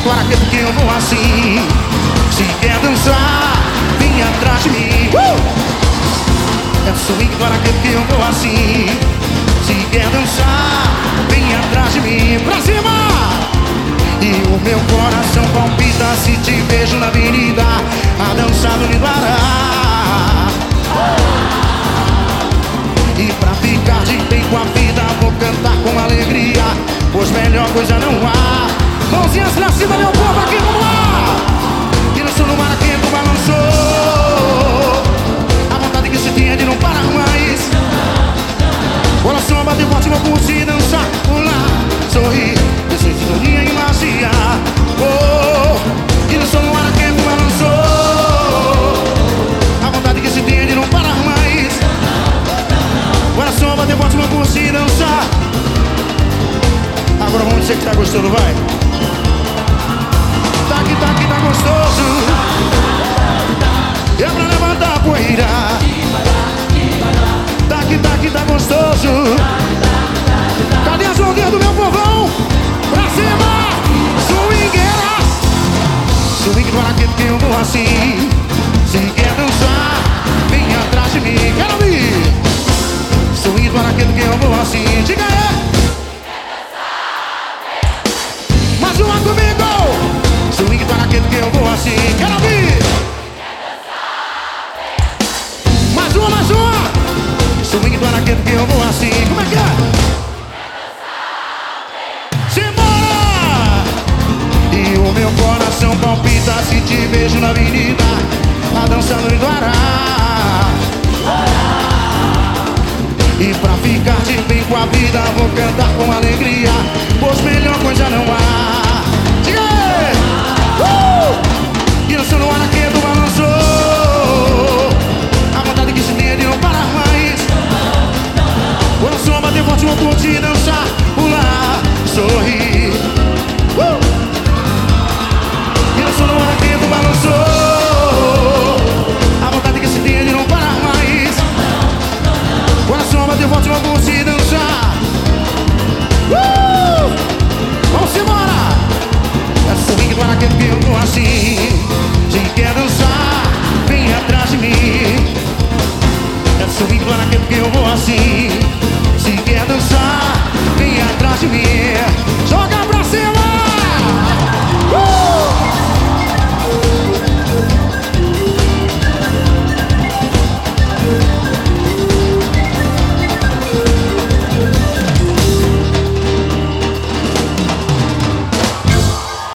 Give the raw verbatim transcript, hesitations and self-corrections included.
Agora que porque eu vou assim. Se quer dançar, vem atrás de mim. uh! É swing, agora que porque eu vou assim. Se quer dançar, vem atrás de mim. Pra cima! E o meu coração palpita se te vejo na avenida a dançar no Lindoará. E pra ficar de bem com a vida vou cantar com alegria, pois melhor coisa não há. Mãozinhas pra cima, meu povo, aqui, vamos lá! E dançou no mar, quem balançou. A vontade que se tinha de não parar mais. Coração bateu forte, vou curtir, dançar, pular, sorrir, descer sintonia e magia. Oh, e dançou no ar, quem balançou. A vontade que se tinha de não parar mais. Coração bateu forte, vou curtir, dançar. Agora vamos dizer que tá gostoso, vai. Tá aqui, tá aqui, tá gostoso. É pra levantar a poeira. Tá aqui, tá aqui, tá gostoso. Cadê as ondinhas do meu povão? Pra cima! Swingueiras! Swing para que eu vou assim. Se quer dançar, vem atrás de mim. Quero ouvir! Swing para aquele que eu vou assim. Diga aí! Mais uma comigo! Swing para aquele que eu vou assim. Quero ouvir! Mais uma, mais uma! Swing para aquele que eu vou assim. Como é que é? Simbora! E o meu coração palpita se te vejo na avenida a dançar no Lindoará. E pra ficar de bem com a vida vou cantar com alegria, pois melhor coisa não há. Diga aí! Uh! E dançou no ar aqui do balançou. A vontade que se tem de não parar mais. Coração bater forte, vou curtir, dançar, pular, sorrir.